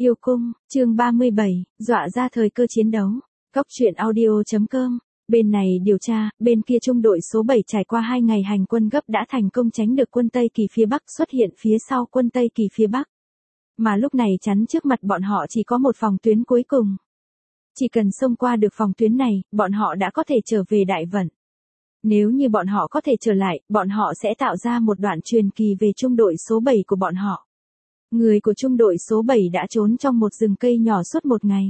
Yêu cung, chương 37, dọa ra thời cơ chiến đấu. Cóc truyện audio.com. Bên này điều tra, bên kia trung đội số 7 trải qua 2 ngày hành quân gấp đã thành công tránh được quân Tây Kỳ phía Bắc xuất hiện phía sau quân Tây Kỳ phía Bắc. Mà lúc này chắn trước mặt bọn họ chỉ có một phòng tuyến cuối cùng. Chỉ cần xông qua được phòng tuyến này, bọn họ đã có thể trở về Đại Vận. Nếu như bọn họ có thể trở lại, bọn họ sẽ tạo ra một đoạn truyền kỳ về trung đội số 7 của bọn họ. Người của trung đội số 7 đã trốn trong một rừng cây nhỏ suốt một ngày.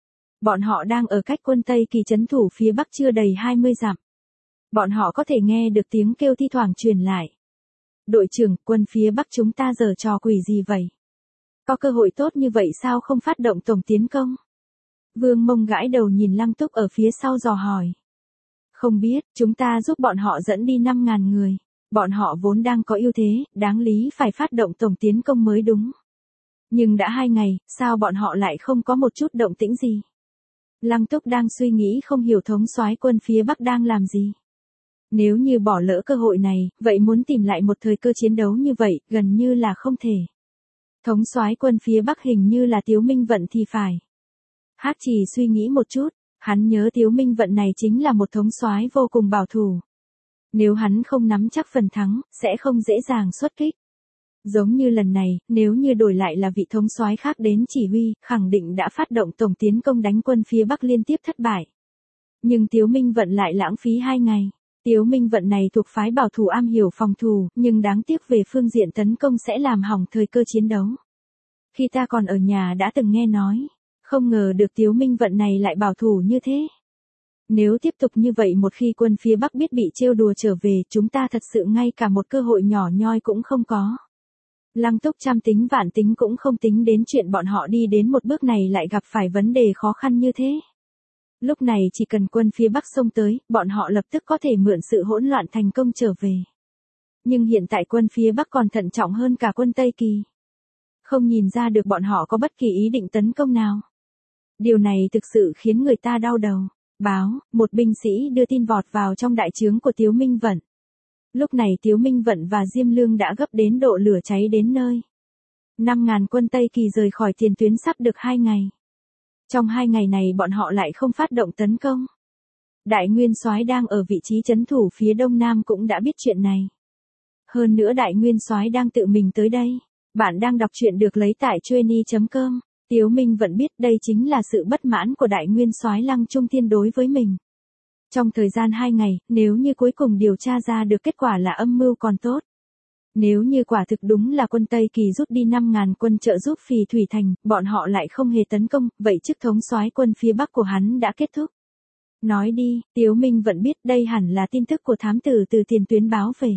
Bọn họ đang ở cách quân Tây Kỳ trấn thủ phía Bắc chưa đầy 20 dặm. Bọn họ có thể nghe được tiếng kêu thi thoảng truyền lại. Đội trưởng, quân phía Bắc chúng ta giở trò quỷ gì vậy? Có cơ hội tốt như vậy sao không phát động tổng tiến công? Vương Mông gãi đầu nhìn Lăng Túc ở phía sau dò hỏi. Không biết, chúng ta giúp bọn họ dẫn đi 5.000 người. Bọn họ vốn đang có ưu thế, đáng lý phải phát động tổng tiến công mới đúng. Nhưng đã 2 ngày, sao bọn họ lại không có một chút động tĩnh gì? Lăng Túc đang suy nghĩ không hiểu thống soái quân phía Bắc đang làm gì. Nếu như bỏ lỡ cơ hội này, vậy muốn tìm lại một thời cơ chiến đấu như vậy, gần như là không thể. Thống soái quân phía Bắc hình như là Tiếu Minh Vận thì phải. Hắc Trì suy nghĩ một chút, hắn nhớ Tiếu Minh Vận này chính là một thống soái vô cùng bảo thủ. Nếu hắn không nắm chắc phần thắng, sẽ không dễ dàng xuất kích. Giống như lần này, nếu như đổi lại là vị thống soái khác đến chỉ huy, khẳng định đã phát động tổng tiến công đánh quân phía Bắc liên tiếp thất bại. Nhưng Tiếu Minh Vận lại lãng phí 2 ngày. Tiếu Minh Vận này thuộc phái bảo thủ am hiểu phòng thủ, nhưng đáng tiếc về phương diện tấn công sẽ làm hỏng thời cơ chiến đấu. Khi ta còn ở nhà đã từng nghe nói, không ngờ được Tiếu Minh Vận này lại bảo thủ như thế. Nếu tiếp tục như vậy một khi quân phía Bắc biết bị trêu đùa trở về, chúng ta thật sự ngay cả một cơ hội nhỏ nhoi cũng không có. Lăng Túc trăm tính vạn tính cũng không tính đến chuyện bọn họ đi đến một bước này lại gặp phải vấn đề khó khăn như thế. Lúc này chỉ cần quân phía Bắc xông tới, bọn họ lập tức có thể mượn sự hỗn loạn thành công trở về. Nhưng hiện tại quân phía Bắc còn thận trọng hơn cả quân Tây Kỳ. Không nhìn ra được bọn họ có bất kỳ ý định tấn công nào. Điều này thực sự khiến người ta đau đầu. Báo, một binh sĩ đưa tin vọt vào trong đại trướng của Tiếu Minh Vận. Lúc này Tiếu Minh Vận và Diêm Lương đã gấp đến độ lửa cháy đến nơi. 5.000 quân Tây Kỳ rời khỏi tiền tuyến sắp được 2 ngày. Trong 2 ngày này bọn họ lại không phát động tấn công. Đại Nguyên Soái đang ở vị trí trấn thủ phía đông nam cũng đã biết chuyện này. Hơn nữa Đại Nguyên Soái đang tự mình tới đây. Bạn đang đọc truyện được lấy tại Trueni.com. Tiếu Minh Vận biết đây chính là sự bất mãn của Đại Nguyên Soái Lăng Trung Thiên đối với mình. Trong thời gian 2 ngày, nếu như cuối cùng điều tra ra được kết quả là âm mưu còn tốt. Nếu như quả thực đúng là quân Tây Kỳ rút đi 5.000 quân trợ giúp Phì Thủy Thành, bọn họ lại không hề tấn công, vậy chức thống soái quân phía Bắc của hắn đã kết thúc. Nói đi, Tiếu Minh Vận biết đây hẳn là tin tức của thám tử từ tiền tuyến báo về.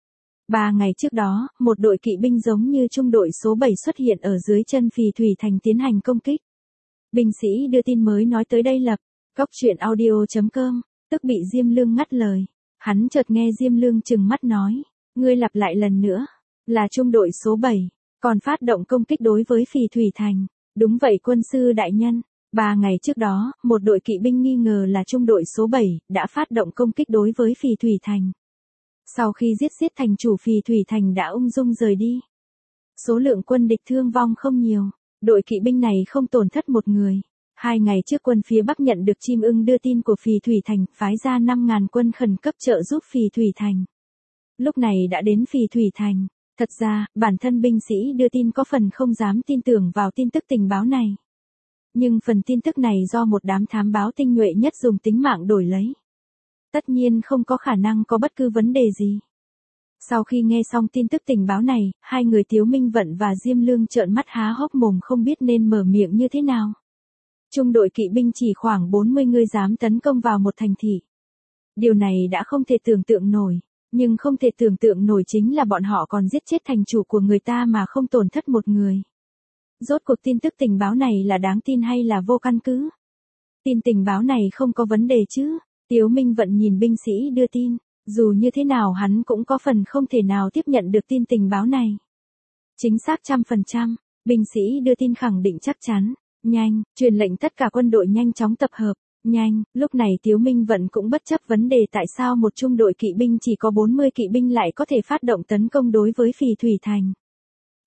3 ngày trước đó, một đội kỵ binh giống như trung đội số 7 xuất hiện ở dưới chân Phì Thủy Thành tiến hành công kích. Binh sĩ đưa tin mới nói tới đây lập, cóc truyện audio.com, tức bị Diêm Lương ngắt lời. Hắn chợt nghe Diêm Lương trừng mắt nói, ngươi lặp lại lần nữa, là trung đội số 7, còn phát động công kích đối với Phì Thủy Thành. Đúng vậy quân sư đại nhân, 3 ngày trước đó, một đội kỵ binh nghi ngờ là trung đội số 7, đã phát động công kích đối với Phì Thủy Thành. Sau khi giết thành chủ Phì Thủy Thành đã ung dung rời đi. Số lượng quân địch thương vong không nhiều, đội kỵ binh này không tổn thất một người. 2 ngày trước quân phía Bắc nhận được chim ưng đưa tin của Phì Thủy Thành, phái ra 5.000 quân khẩn cấp trợ giúp Phì Thủy Thành. Lúc này đã đến Phì Thủy Thành. Thật ra, bản thân binh sĩ đưa tin có phần không dám tin tưởng vào tin tức tình báo này. Nhưng phần tin tức này do một đám thám báo tinh nhuệ nhất dùng tính mạng đổi lấy. Tất nhiên không có khả năng có bất cứ vấn đề gì. Sau khi nghe xong tin tức tình báo này, hai người Tiếu Minh Vận và Diêm Lương trợn mắt há hốc mồm không biết nên mở miệng như thế nào. Trung đội kỵ binh chỉ khoảng 40 người dám tấn công vào một thành thị. Điều này đã không thể tưởng tượng nổi, nhưng không thể tưởng tượng nổi chính là bọn họ còn giết chết thành chủ của người ta mà không tổn thất một người. Rốt cuộc tin tức tình báo này là đáng tin hay là vô căn cứ? Tin tình báo này không có vấn đề chứ? Tiếu Minh Vận nhìn binh sĩ đưa tin, dù như thế nào hắn cũng có phần không thể nào tiếp nhận được tin tình báo này. Chính xác 100%, binh sĩ đưa tin khẳng định chắc chắn, nhanh, truyền lệnh tất cả quân đội nhanh chóng tập hợp, nhanh, lúc này Tiếu Minh Vận cũng bất chấp vấn đề tại sao một trung đội kỵ binh chỉ có 40 kỵ binh lại có thể phát động tấn công đối với Phì Thủy Thành.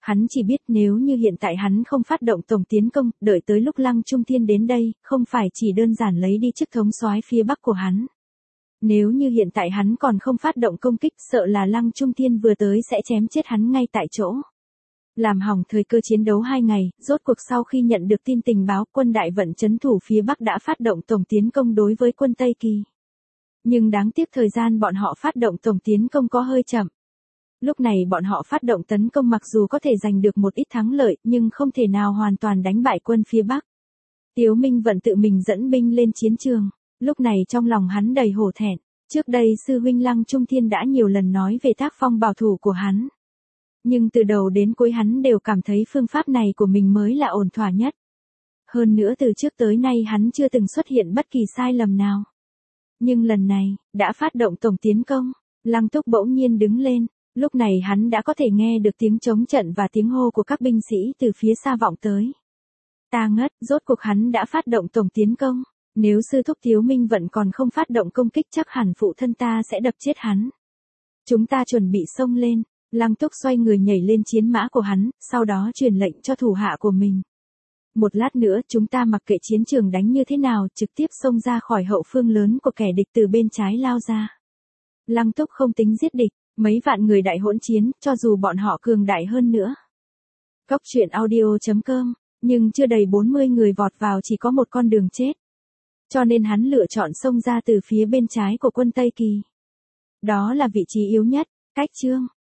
Hắn chỉ biết nếu như hiện tại hắn không phát động tổng tiến công, đợi tới lúc Lăng Trung Thiên đến đây, không phải chỉ đơn giản lấy đi chức thống soái phía Bắc của hắn. Nếu như hiện tại hắn còn không phát động công kích, sợ là Lăng Trung Thiên vừa tới sẽ chém chết hắn ngay tại chỗ. Làm hỏng thời cơ chiến đấu 2 ngày, rốt cuộc sau khi nhận được tin tình báo quân đại vận trấn thủ phía Bắc đã phát động tổng tiến công đối với quân Tây Kỳ. Nhưng đáng tiếc thời gian bọn họ phát động tổng tiến công có hơi chậm. Lúc này bọn họ phát động tấn công mặc dù có thể giành được một ít thắng lợi, nhưng không thể nào hoàn toàn đánh bại quân phía Bắc. Tiếu Minh Vận tự mình dẫn binh lên chiến trường, lúc này trong lòng hắn đầy hổ thẹn. Trước đây sư huynh Lăng Trung Thiên đã nhiều lần nói về tác phong bảo thủ của hắn. Nhưng từ đầu đến cuối hắn đều cảm thấy phương pháp này của mình mới là ổn thỏa nhất. Hơn nữa từ trước tới nay hắn chưa từng xuất hiện bất kỳ sai lầm nào. Nhưng lần này, đã phát động tổng tiến công, Lăng Túc bỗng nhiên đứng lên. Lúc này hắn đã có thể nghe được tiếng chống trận và tiếng hô của các binh sĩ từ phía xa vọng tới. Ta ngất, rốt cuộc hắn đã phát động tổng tiến công. Nếu sư thúc Tiếu Minh Vận còn không phát động công kích chắc hẳn phụ thân ta sẽ đập chết hắn. Chúng ta chuẩn bị xông lên. Lăng Túc xoay người nhảy lên chiến mã của hắn, sau đó truyền lệnh cho thủ hạ của mình. Một lát nữa chúng ta mặc kệ chiến trường đánh như thế nào, trực tiếp xông ra khỏi hậu phương lớn của kẻ địch từ bên trái lao ra. Lăng Túc không tính giết địch, mấy vạn người đại hỗn chiến, cho dù bọn họ cường đại hơn nữa. Cốc truyện audio.com, nhưng chưa đầy 40 người vọt vào chỉ có một con đường chết. Cho nên hắn lựa chọn xông ra từ phía bên trái của quân Tây Kỳ. Đó là vị trí yếu nhất, cách chương.